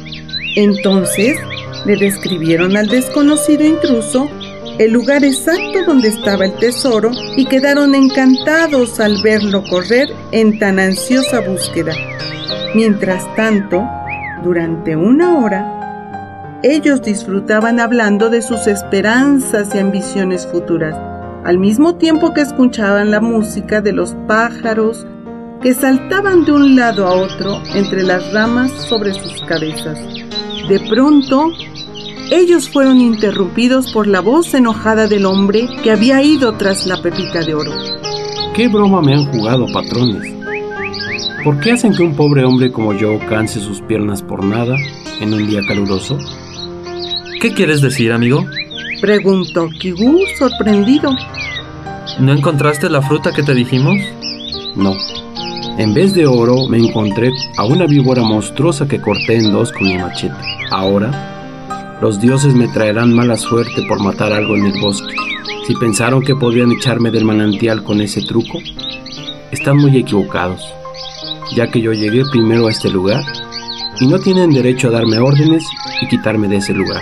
Entonces, le describieron al desconocido intruso el lugar exacto donde estaba el tesoro y quedaron encantados al verlo correr en tan ansiosa búsqueda. Mientras tanto, durante una hora, ellos disfrutaban hablando de sus esperanzas y ambiciones futuras, al mismo tiempo que escuchaban la música de los pájaros que saltaban de un lado a otro entre las ramas sobre sus cabezas. De pronto, ellos fueron interrumpidos por la voz enojada del hombre que había ido tras la pepita de oro. ¿Qué broma me han jugado, patrones? ¿Por qué hacen que un pobre hombre como yo canse sus piernas por nada en un día caluroso? ¿Qué quieres decir, amigo? Preguntó Kigu, sorprendido. ¿No encontraste la fruta que te dijimos? No. En vez de oro me encontré a una víbora monstruosa que corté en dos con mi machete. Ahora, los dioses me traerán mala suerte por matar algo en el bosque. Si pensaron que podrían echarme del manantial con ese truco, están muy equivocados, ya que yo llegué primero a este lugar y no tienen derecho a darme órdenes y quitarme de ese lugar.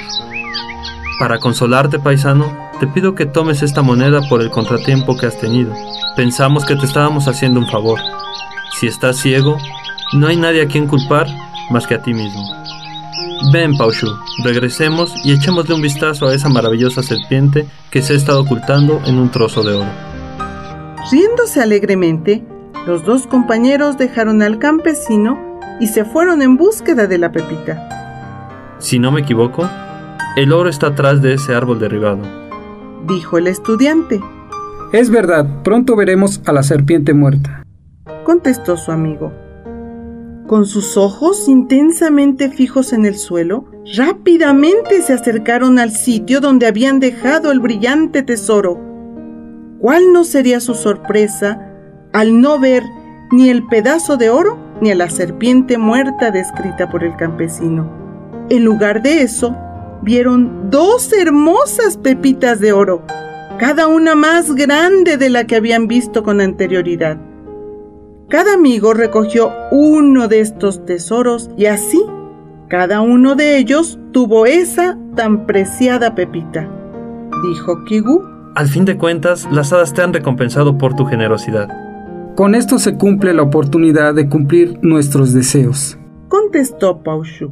Para consolarte, paisano, te pido que tomes esta moneda por el contratiempo que has tenido. Pensamos que te estábamos haciendo un favor. Si estás ciego, no hay nadie a quien culpar más que a ti mismo. Ven, Pao Shu, regresemos y echémosle un vistazo a esa maravillosa serpiente que se ha estado ocultando en un trozo de oro. Riéndose alegremente, los dos compañeros dejaron al campesino y se fueron en búsqueda de la pepita. Si no me equivoco, el oro está atrás de ese árbol derribado, dijo el estudiante. Es verdad, pronto veremos a la serpiente muerta, contestó su amigo. Con sus ojos intensamente fijos en el suelo, rápidamente se acercaron al sitio donde habían dejado el brillante tesoro. ¿Cuál no sería su sorpresa al no ver ni el pedazo de oro ni a la serpiente muerta descrita por el campesino? En lugar de eso, vieron dos hermosas pepitas de oro, cada una más grande de la que habían visto con anterioridad. Cada amigo recogió uno de estos tesoros y así, cada uno de ellos tuvo esa tan preciada pepita, dijo Kigu. Al fin de cuentas, las hadas te han recompensado por tu generosidad. Con esto se cumple la oportunidad de cumplir nuestros deseos, contestó Pao Shu.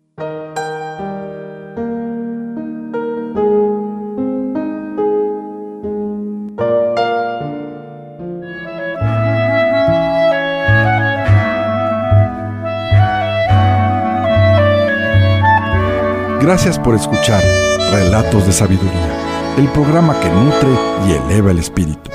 Gracias por escuchar Relatos de Sabiduría, el programa que nutre y eleva el espíritu.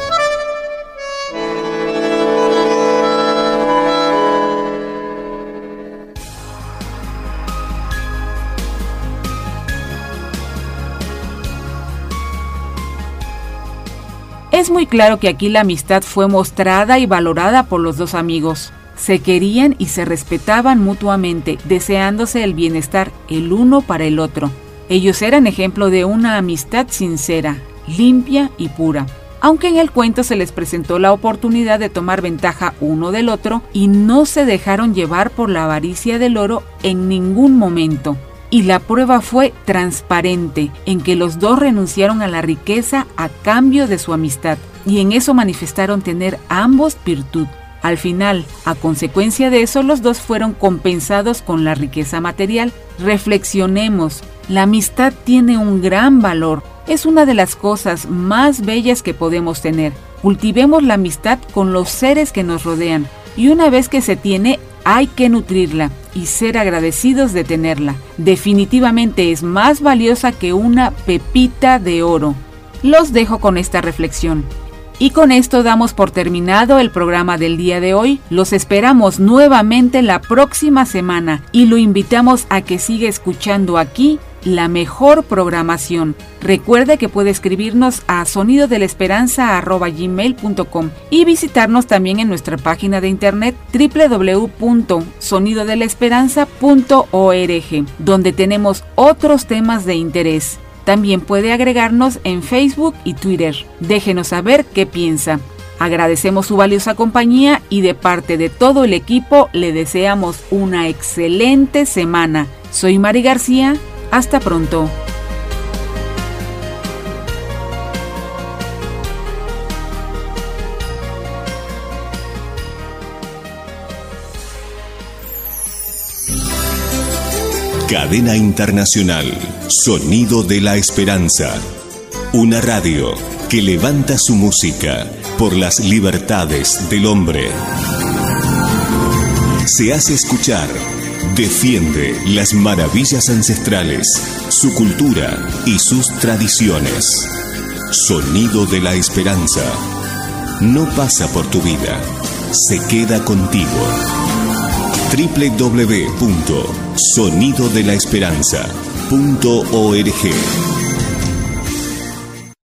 Es muy claro que aquí la amistad fue mostrada y valorada por los dos amigos. Se querían y se respetaban mutuamente, deseándose el bienestar el uno para el otro. Ellos eran ejemplo de una amistad sincera, limpia y pura. Aunque en el cuento se les presentó la oportunidad de tomar ventaja uno del otro y no se dejaron llevar por la avaricia del oro en ningún momento. Y la prueba fue transparente, en que los dos renunciaron a la riqueza a cambio de su amistad, y en eso manifestaron tener ambos virtud. Al final, a consecuencia de eso, los dos fueron compensados con la riqueza material. Reflexionemos, la amistad tiene un gran valor, es una de las cosas más bellas que podemos tener. Cultivemos la amistad con los seres que nos rodean, y una vez que se tiene, hay que nutrirla y ser agradecidos de tenerla. Definitivamente es más valiosa que una pepita de oro. Los dejo con esta reflexión. Y con esto damos por terminado el programa del día de hoy. Los esperamos nuevamente la próxima semana y lo invitamos a que siga escuchando aquí la mejor programación. Recuerde que puede escribirnos a sonido de la esperanza arroba gmail punto com y visitarnos también en nuestra página de internet doble u doble u doble u punto sonido de la esperanza punto org, donde tenemos otros temas de interés. También puede agregarnos en Facebook y Twitter. Déjenos saber qué piensa. Agradecemos su valiosa compañía y de parte de todo el equipo le deseamos una excelente semana. Soy Mari García. Hasta pronto. Cadena Internacional, Sonido de la Esperanza. Una radio que levanta su música por las libertades del hombre. Se hace escuchar, defiende las maravillas ancestrales, su cultura y sus tradiciones. Sonido de la Esperanza. No pasa por tu vida, se queda contigo. doble u doble u doble u punto sonido de la esperanza punto org